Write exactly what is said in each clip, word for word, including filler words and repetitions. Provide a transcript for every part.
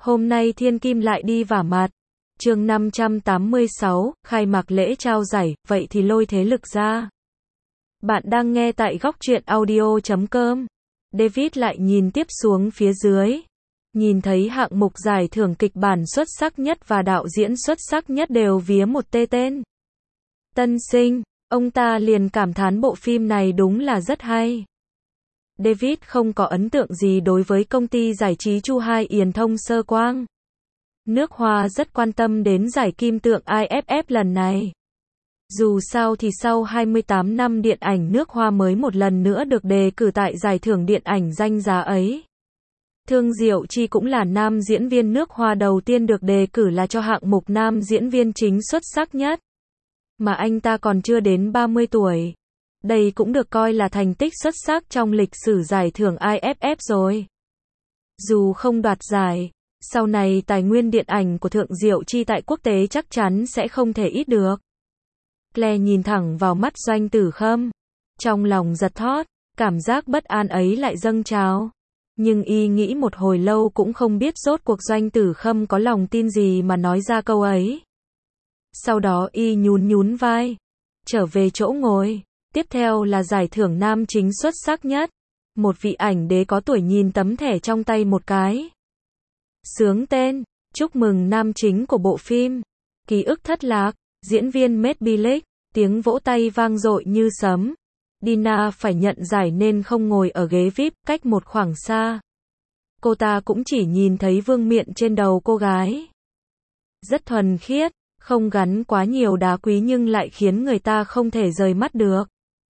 Hôm nay thiên kim lại đi vả mặt. Chương năm trăm tám mươi sáu, khai mạc lễ trao giải, vậy thì lôi thế lực ra. Bạn đang nghe tại góc truyện audio chấm com. David lại nhìn tiếp xuống phía dưới. Nhìn thấy hạng mục giải thưởng kịch bản xuất sắc nhất và đạo diễn xuất sắc nhất đều vía một tê tên. Tân Sinh, ông ta liền cảm thán bộ phim này đúng là rất hay. David không có ấn tượng gì đối với công ty giải trí Chu Hai Yền Thông Sơ Quang. Nước Hoa rất quan tâm đến giải kim tượng i ép ép lần này. Dù sao thì sau hai mươi tám năm điện ảnh nước Hoa mới một lần nữa được đề cử tại giải thưởng điện ảnh danh giá ấy. Thương Diệu Chi cũng là nam diễn viên nước Hoa đầu tiên được đề cử là cho hạng mục nam diễn viên chính xuất sắc nhất. Mà anh ta còn chưa đến ba mươi tuổi. Đây cũng được coi là thành tích xuất sắc trong lịch sử giải thưởng i ép ép rồi. Dù không đoạt giải, sau này tài nguyên điện ảnh của Thượng Diệu Chi tại quốc tế chắc chắn sẽ không thể ít được. Claire nhìn thẳng vào mắt Doanh Tử Khâm. Trong lòng giật thót, cảm giác bất an ấy lại dâng trào. Nhưng y nghĩ một hồi lâu cũng không biết rốt cuộc Doanh Tử Khâm có lòng tin gì mà nói ra câu ấy. Sau đó y nhún nhún vai, trở về chỗ ngồi. Tiếp theo là giải thưởng nam chính xuất sắc nhất. Một vị ảnh đế có tuổi nhìn tấm thẻ trong tay một cái. Sướng tên, chúc mừng nam chính của bộ phim. Ký ức thất lạc, diễn viên Matt Bilek, tiếng vỗ tay vang dội như sấm. Dina phải nhận giải nên không ngồi ở ghế vi ai pi, cách một khoảng xa. Cô ta cũng chỉ nhìn thấy vương miện trên đầu cô gái. Rất thuần khiết, không gắn quá nhiều đá quý nhưng lại khiến người ta không thể rời mắt được.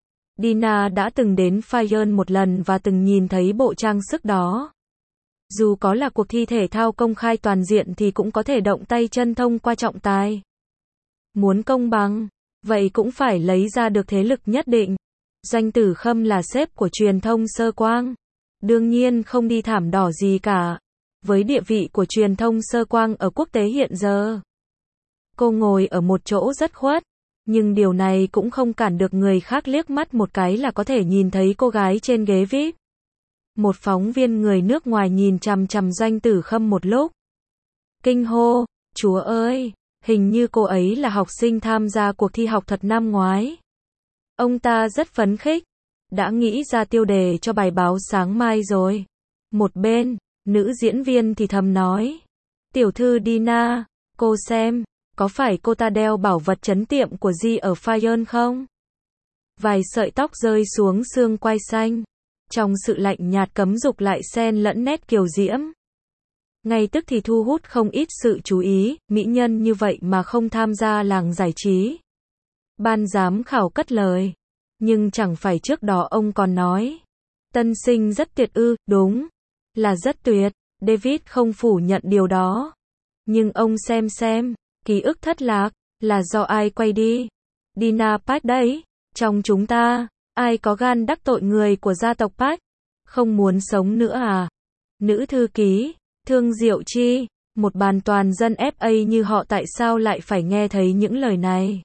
Dina đã từng đến Fayern một lần và từng nhìn thấy bộ trang sức đó. Dù có là cuộc thi thể thao công khai toàn diện thì cũng có thể động tay chân thông qua trọng tài. Muốn công bằng, vậy cũng phải lấy ra được thế lực nhất định. Doanh Tử Khâm là sếp của truyền thông Sơ Quang. Đương nhiên không đi thảm đỏ gì cả. Với địa vị của truyền thông Sơ Quang ở quốc tế hiện giờ. Cô ngồi ở một chỗ rất khuất. Nhưng điều này cũng không cản được người khác liếc mắt một cái là có thể nhìn thấy cô gái trên ghế vi ai pi. Một phóng viên người nước ngoài nhìn chằm chằm Doanh Tử Khâm một lúc. Kinh hô, chúa ơi, hình như cô ấy là học sinh tham gia cuộc thi học thuật năm ngoái. Ông ta rất phấn khích, đã nghĩ ra tiêu đề cho bài báo sáng mai rồi. Một bên, nữ diễn viên thì thầm nói. Tiểu thư Dina, cô xem. Có phải cô ta đeo bảo vật trấn tiệm của Di ở Fayern không? Vài sợi tóc rơi xuống xương quai xanh. Trong sự lạnh nhạt cấm dục lại xen lẫn nét kiều diễm. Ngay tức thì thu hút không ít sự chú ý, mỹ nhân như vậy mà không tham gia làng giải trí. Ban giám khảo cất lời. Nhưng chẳng phải trước đó ông còn nói. Tân Sinh rất tuyệt ư, đúng. Là rất tuyệt, David không phủ nhận điều đó. Nhưng ông xem xem. Ký ức thất lạc, là do ai quay đi? Dina Park đấy. Trong chúng ta, ai có gan đắc tội người của gia tộc Park? Không muốn sống nữa à? Nữ thư ký, Thương Diệu Chi, một bàn toàn dân ép a như họ tại sao lại phải nghe thấy những lời này?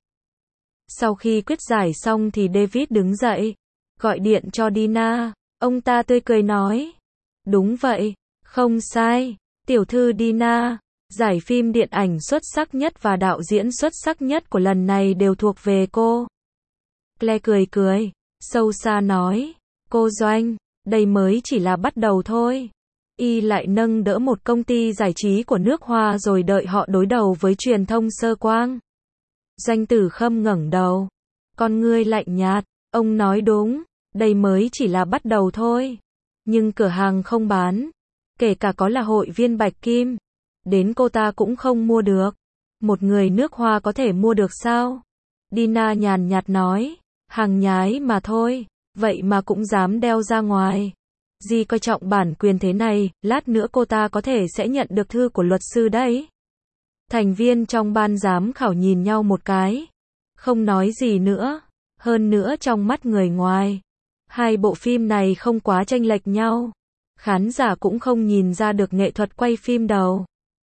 Sau khi quyết giải xong thì David đứng dậy, gọi điện cho Dina. Ông ta tươi cười nói. Đúng vậy, không sai, tiểu thư Dina. Giải phim điện ảnh xuất sắc nhất và đạo diễn xuất sắc nhất của lần này đều thuộc về cô. Claire cười cười, sâu xa nói. Cô Doanh, đây mới chỉ là bắt đầu thôi. Y lại nâng đỡ một công ty giải trí của nước Hoa rồi đợi họ đối đầu với truyền thông Sơ Quang. Doanh Tử Khâm ngẩng đầu. Con ngươi lạnh nhạt, ông nói đúng, đây mới chỉ là bắt đầu thôi. Nhưng cửa hàng không bán. Kể cả có là hội viên Bạch Kim. Đến cô ta cũng không mua được. Một người nước Hoa có thể mua được sao? Dina nhàn nhạt nói. Hàng nhái mà thôi. Vậy mà cũng dám đeo ra ngoài. Di coi trọng bản quyền thế này, lát nữa cô ta có thể sẽ nhận được thư của luật sư đấy. Thành viên trong ban giám khảo nhìn nhau một cái. Không nói gì nữa. Hơn nữa trong mắt người ngoài. Hai bộ phim này không quá chênh lệch nhau. Khán giả cũng không nhìn ra được nghệ thuật quay phim đâu.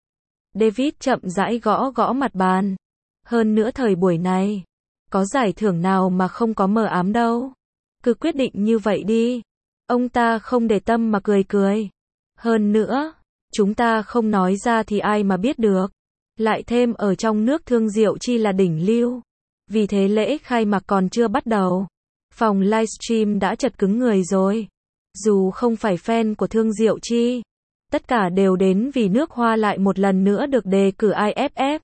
David chậm rãi gõ gõ mặt bàn. Hơn nữa thời buổi này, có giải thưởng nào mà không có mờ ám đâu. Cứ quyết định như vậy đi. Ông ta không để tâm mà cười cười. Hơn nữa, Chúng ta không nói ra thì ai mà biết được. Lại thêm ở trong nước Thương Diệu Chi là đỉnh lưu. Vì thế lễ khai mạc còn chưa bắt đầu. Phòng livestream đã chật cứng người rồi. Dù không phải fan của Thương Diệu Chi, tất cả đều đến vì nước Hoa lại một lần nữa được đề cử i ép ép.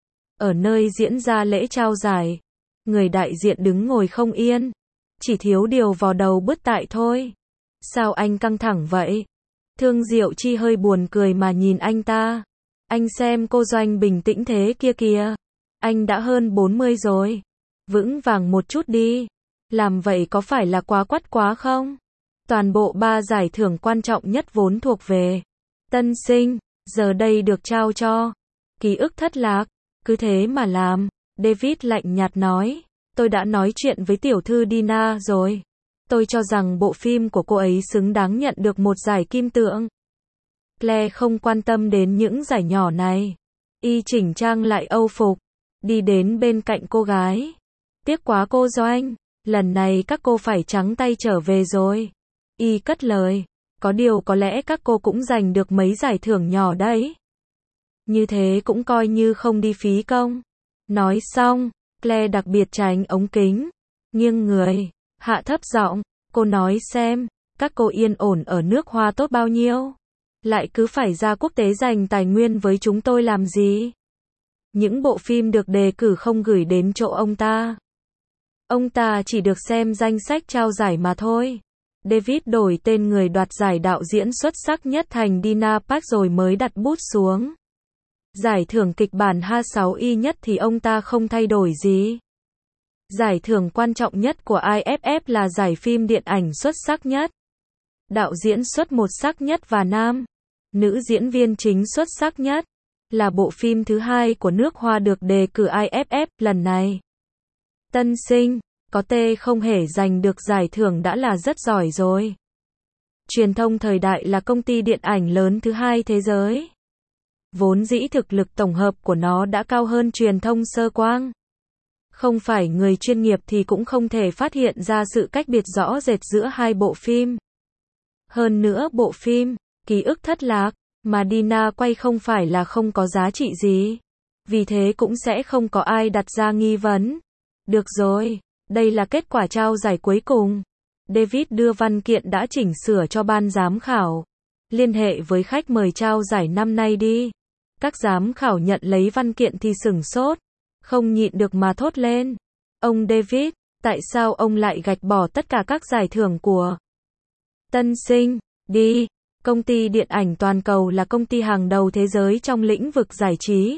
Ở nơi diễn ra lễ trao giải, người đại diện đứng ngồi không yên. Chỉ thiếu điều vò đầu bứt tai thôi. Sao anh căng thẳng vậy? Thương Diệu Chi hơi buồn cười mà nhìn anh ta. Anh xem cô Doanh bình tĩnh thế kia kìa. Anh đã hơn bốn mươi rồi. Vững vàng một chút đi. Làm vậy có phải là quá quắt quá không? Toàn bộ ba giải thưởng quan trọng nhất vốn thuộc về tân sinh, giờ đây được trao cho ký ức thất lạc. Cứ thế mà làm. David lạnh nhạt nói. Tôi đã nói chuyện với tiểu thư Dina rồi. Tôi cho rằng bộ phim của cô ấy xứng đáng nhận được một giải kim tượng. Claire không quan tâm đến những giải nhỏ này. Y chỉnh trang lại âu phục, đi đến bên cạnh cô gái. Tiếc quá cô Doanh, lần này các cô phải trắng tay trở về rồi. Y cất lời, có điều có lẽ các cô cũng giành được mấy giải thưởng nhỏ đấy. Như thế cũng coi như không đi phí công. Nói xong, Claire đặc biệt tránh ống kính, nghiêng người, hạ thấp giọng, cô nói xem, các cô yên ổn ở nước Hoa tốt bao nhiêu? Lại cứ phải ra quốc tế dành tài nguyên với chúng tôi làm gì? Những bộ phim được đề cử không gửi đến chỗ ông ta. Ông ta chỉ được xem danh sách trao giải mà thôi. David đổi tên người đoạt giải đạo diễn xuất sắc nhất thành Dina Park rồi mới đặt bút xuống. Giải thưởng kịch bản H sáu Y nhất thì ông ta không thay đổi gì. Giải thưởng quan trọng nhất của i ép ép là giải phim điện ảnh xuất sắc nhất. Đạo diễn xuất một sắc nhất và nam, nữ diễn viên chính xuất sắc nhất. Là bộ phim thứ hai của nước Hoa được đề cử i ép ép lần này. Tân sinh, có tê không hề giành được giải thưởng đã là rất giỏi rồi. Truyền thông thời đại là công ty điện ảnh lớn thứ hai thế giới. Vốn dĩ thực lực tổng hợp của nó đã cao hơn truyền thông sơ quang. Không phải người chuyên nghiệp thì cũng không thể phát hiện ra sự cách biệt rõ rệt giữa hai bộ phim. Hơn nữa bộ phim, Ký ức thất lạc, mà Dina quay không phải là không có giá trị gì. Vì thế cũng sẽ không có ai đặt ra nghi vấn. Được rồi, đây là kết quả trao giải cuối cùng. David đưa văn kiện đã chỉnh sửa cho ban giám khảo. Liên hệ với khách mời trao giải năm nay đi. Các giám khảo nhận lấy văn kiện thì sửng sốt. Không nhịn được mà thốt lên. Ông David, tại sao ông lại gạch bỏ tất cả các giải thưởng của tân sinh? Đi. Công ty điện ảnh toàn cầu là công ty hàng đầu thế giới trong lĩnh vực giải trí.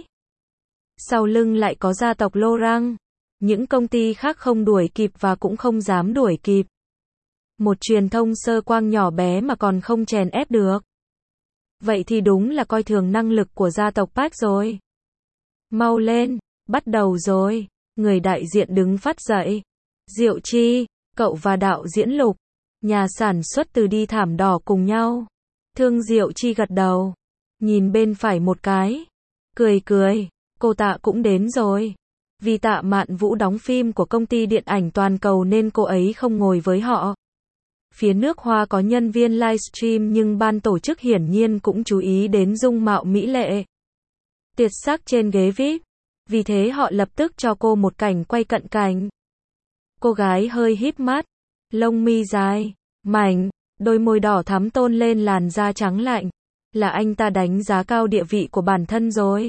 Sau lưng lại có gia tộc Laurent. Những công ty khác không đuổi kịp và cũng không dám đuổi kịp. Một truyền thông sơ quang nhỏ bé mà còn không chèn ép được. Vậy thì đúng là coi thường năng lực của gia tộc Park rồi. Mau lên, bắt đầu rồi. Người đại diện đứng phát dậy. Diệu Chi, cậu và đạo diễn Lục, nhà sản xuất từ Đi Thảm Đỏ cùng nhau. Thương Diệu Chi gật đầu. Nhìn bên phải một cái. Cười cười, cô Tạ cũng đến rồi. Vì Tạ Mạn Vũ đóng phim của công ty điện ảnh toàn cầu nên cô ấy không ngồi với họ. Phía nước Hoa có nhân viên livestream nhưng ban tổ chức hiển nhiên cũng chú ý đến dung mạo mỹ lệ tuyệt sắc trên ghế vi ai pi. Vì thế họ lập tức cho cô một cảnh quay cận cảnh. Cô gái hơi híp mắt, lông mi dài, mảnh, đôi môi đỏ thắm tôn lên làn da trắng lạnh. Là anh ta đánh giá cao địa vị của bản thân rồi.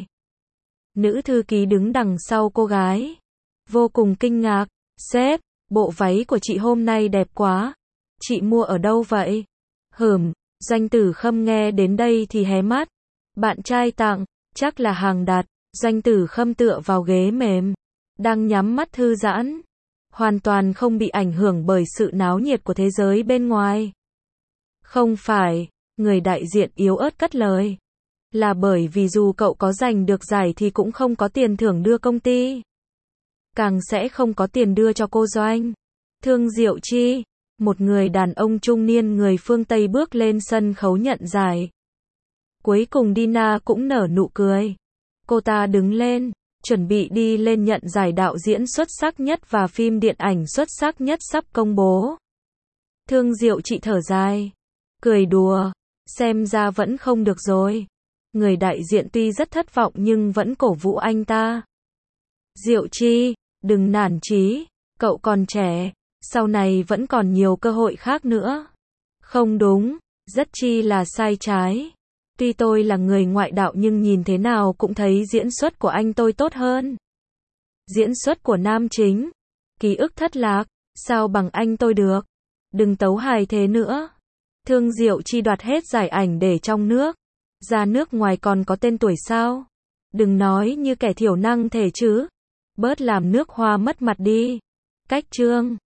Nữ thư ký đứng đằng sau cô gái. Vô cùng kinh ngạc. Sếp, bộ váy của chị hôm nay đẹp quá. Chị mua ở đâu vậy? Hửm, Doanh Tử Khâm nghe đến đây thì hé mắt. Bạn trai tặng, chắc là hàng đặt. Doanh Tử Khâm tựa vào ghế mềm. Đang nhắm mắt thư giãn. Hoàn toàn không bị ảnh hưởng bởi sự náo nhiệt của thế giới bên ngoài. Không phải, người đại diện yếu ớt cất lời. Là bởi vì dù cậu có giành được giải thì cũng không có tiền thưởng đưa công ty. Càng sẽ không có tiền đưa cho cô Doanh. Thương Diệu Chi, một người đàn ông trung niên người phương Tây bước lên sân khấu nhận giải. Cuối cùng Dina cũng nở nụ cười. Cô ta đứng lên, chuẩn bị đi lên nhận giải đạo diễn xuất sắc nhất và phim điện ảnh xuất sắc nhất sắp công bố. Thương Diệu Chi thở dài, cười đùa, xem ra vẫn không được rồi. Người đại diện tuy rất thất vọng nhưng vẫn cổ vũ anh ta. Diệu Chi, đừng nản chí, cậu còn trẻ, sau này vẫn còn nhiều cơ hội khác nữa. Không đúng, rất chi là sai trái. Tuy tôi là người ngoại đạo nhưng nhìn thế nào cũng thấy diễn xuất của anh tôi tốt hơn. Diễn xuất của nam chính, ký ức thất lạc, sao bằng anh tôi được. Đừng tấu hài thế nữa. Thương Diệu Chi đoạt hết giải ảnh để trong nước. Ra nước ngoài còn có tên tuổi sao? Đừng nói như kẻ thiểu năng thể chứ. Bớt làm nước hoa mất mặt đi. Cách chương